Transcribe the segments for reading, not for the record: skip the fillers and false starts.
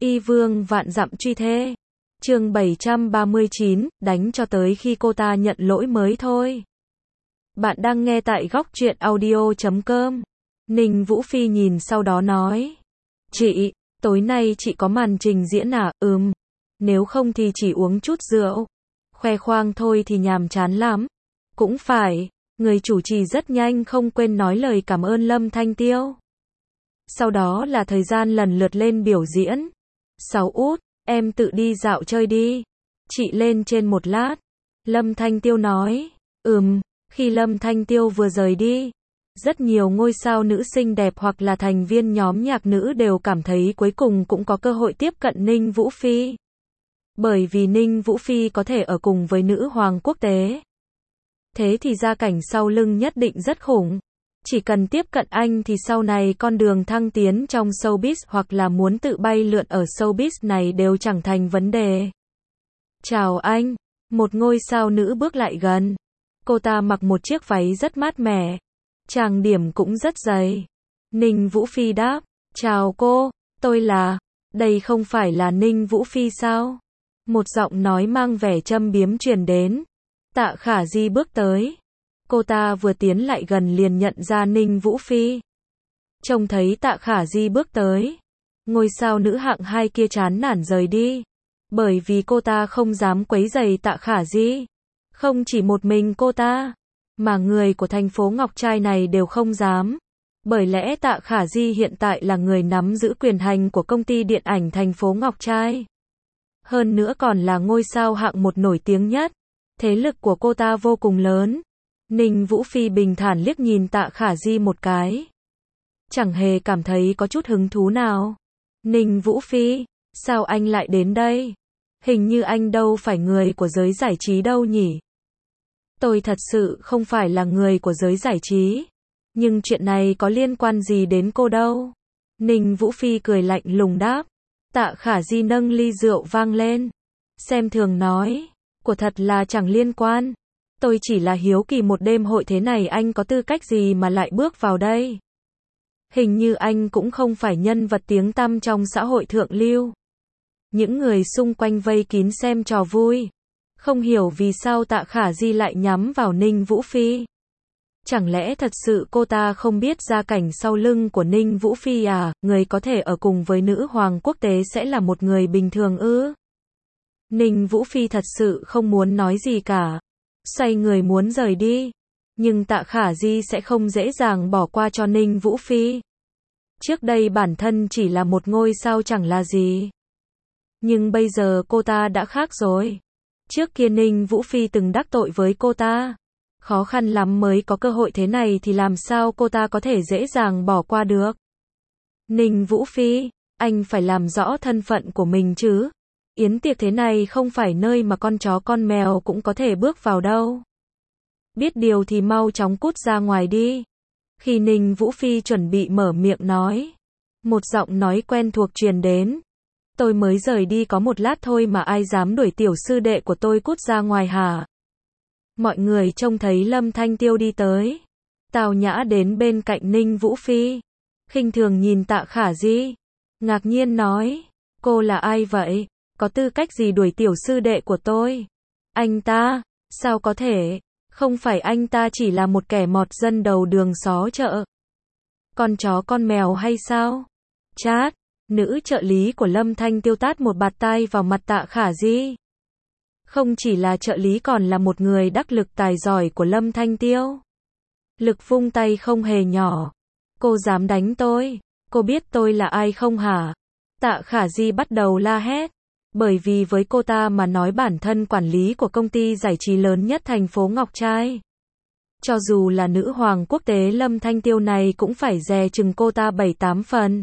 Y vương vạn dặm truy thê. Chương 739, đánh cho tới khi cô ta nhận lỗi mới thôi. Bạn đang nghe tại góc truyện audio.com. Ninh Vũ Phi nhìn sau đó nói. Chị, tối nay chị có màn trình diễn à? Nếu không thì chỉ uống chút rượu. Khoe khoang thôi thì nhàm chán lắm. Cũng phải, người chủ trì rất nhanh không quên nói lời cảm ơn Lâm Thanh Tiêu. Sau đó là thời gian lần lượt lên biểu diễn. 6 út, em tự đi dạo chơi đi. Chị lên trên một lát. Lâm Thanh Tiêu nói. Khi Lâm Thanh Tiêu vừa rời đi, rất nhiều ngôi sao nữ xinh đẹp hoặc là thành viên nhóm nhạc nữ đều cảm thấy cuối cùng cũng có cơ hội tiếp cận Ninh Vũ Phi. Bởi vì Ninh Vũ Phi có thể ở cùng với nữ hoàng quốc tế. Thế thì gia cảnh sau lưng nhất định rất khủng. Chỉ cần tiếp cận anh thì sau này con đường thăng tiến trong showbiz hoặc là muốn tự bay lượn ở showbiz này đều chẳng thành vấn đề. Chào anh. Một ngôi sao nữ bước lại gần. Cô ta mặc một chiếc váy rất mát mẻ. Trang điểm cũng rất dày. Ninh Vũ Phi đáp. Chào cô, tôi là... Đây không phải là Ninh Vũ Phi sao? Một giọng nói mang vẻ châm biếm truyền đến. Tạ Khả Di bước tới. Cô ta vừa tiến lại gần liền nhận ra Ninh Vũ Phi. Trông thấy Tạ Khả Di bước tới. Ngôi sao nữ hạng 2 kia chán nản rời đi. Bởi vì cô ta không dám quấy rầy Tạ Khả Di. Không chỉ một mình cô ta, mà người của thành phố Ngọc Trai này đều không dám. Bởi lẽ Tạ Khả Di hiện tại là người nắm giữ quyền hành của công ty điện ảnh thành phố Ngọc Trai. Hơn nữa còn là ngôi sao hạng 1 nổi tiếng nhất. Thế lực của cô ta vô cùng lớn. Ninh Vũ Phi bình thản liếc nhìn Tạ Khả Di một cái. Chẳng hề cảm thấy có chút hứng thú nào. Ninh Vũ Phi, sao anh lại đến đây? Hình như anh đâu phải người của giới giải trí đâu nhỉ? Tôi thật sự không phải là người của giới giải trí. Nhưng chuyện này có liên quan gì đến cô đâu? Ninh Vũ Phi cười lạnh lùng đáp. Tạ Khả Di nâng ly rượu vang lên. Xem thường nói. Của thật là chẳng liên quan. Tôi chỉ là hiếu kỳ một đêm hội thế này anh có tư cách gì mà lại bước vào đây? Hình như anh cũng không phải nhân vật tiếng tăm trong xã hội thượng lưu. Những người xung quanh vây kín xem trò vui. Không hiểu vì sao Tạ Khả Di lại nhắm vào Ninh Vũ Phi. Chẳng lẽ thật sự cô ta không biết gia cảnh sau lưng của Ninh Vũ Phi à? Người có thể ở cùng với nữ hoàng quốc tế sẽ là một người bình thường ư? Ninh Vũ Phi thật sự không muốn nói gì cả. Xoay người muốn rời đi. Nhưng Tạ Khả Di sẽ không dễ dàng bỏ qua cho Ninh Vũ Phi. Trước đây bản thân chỉ là một ngôi sao chẳng là gì. Nhưng bây giờ cô ta đã khác rồi. Trước kia Ninh Vũ Phi từng đắc tội với cô ta. Khó khăn lắm mới có cơ hội thế này thì làm sao cô ta có thể dễ dàng bỏ qua được. Ninh Vũ Phi, anh phải làm rõ thân phận của mình chứ. Yến tiệc thế này không phải nơi mà con chó con mèo cũng có thể bước vào đâu. Biết điều thì mau chóng cút ra ngoài đi. Khi Ninh Vũ Phi chuẩn bị mở miệng nói. Một giọng nói quen thuộc truyền đến. Tôi mới rời đi có một lát thôi mà ai dám đuổi tiểu sư đệ của tôi cút ra ngoài hả? Mọi người trông thấy Lâm Thanh Tiêu đi tới. Tào nhã đến bên cạnh Ninh Vũ Phi. Khinh thường nhìn Tạ Khả Di. Ngạc nhiên nói. Cô là ai vậy? Có tư cách gì đuổi tiểu sư đệ của tôi? Anh ta? Sao có thể? Không phải anh ta chỉ là một kẻ mọt dân đầu đường xó chợ. Con chó con mèo hay sao? Chát. Nữ trợ lý của Lâm Thanh Tiêu tát một bạt tai vào mặt Tạ Khả Di. Không chỉ là trợ lý còn là một người đắc lực tài giỏi của Lâm Thanh Tiêu. Lực vung tay không hề nhỏ. Cô dám đánh tôi? Cô biết tôi là ai không hả? Tạ Khả Di bắt đầu la hét. Bởi vì với cô ta mà nói bản thân quản lý của công ty giải trí lớn nhất thành phố Ngọc Trai. Cho dù là nữ hoàng quốc tế Lâm Thanh Tiêu này cũng phải dè chừng cô ta 7-8 phần.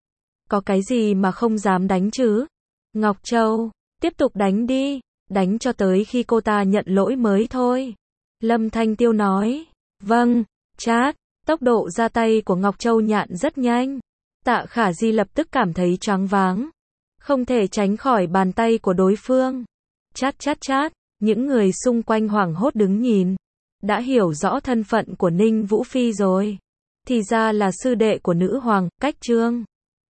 Có cái gì mà không dám đánh chứ? Ngọc Châu, tiếp tục đánh đi. Đánh cho tới khi cô ta nhận lỗi mới thôi. Lâm Thanh Tiêu nói. Vâng, chát. Tốc độ ra tay của Ngọc Châu Nhạn rất nhanh. Tạ Khả Di lập tức cảm thấy choáng váng. Không thể tránh khỏi bàn tay của đối phương. Chát chát chát. Những người xung quanh hoảng hốt đứng nhìn. Đã hiểu rõ thân phận của Ninh Vũ Phi rồi. Thì ra là sư đệ của nữ hoàng, Cách Trương.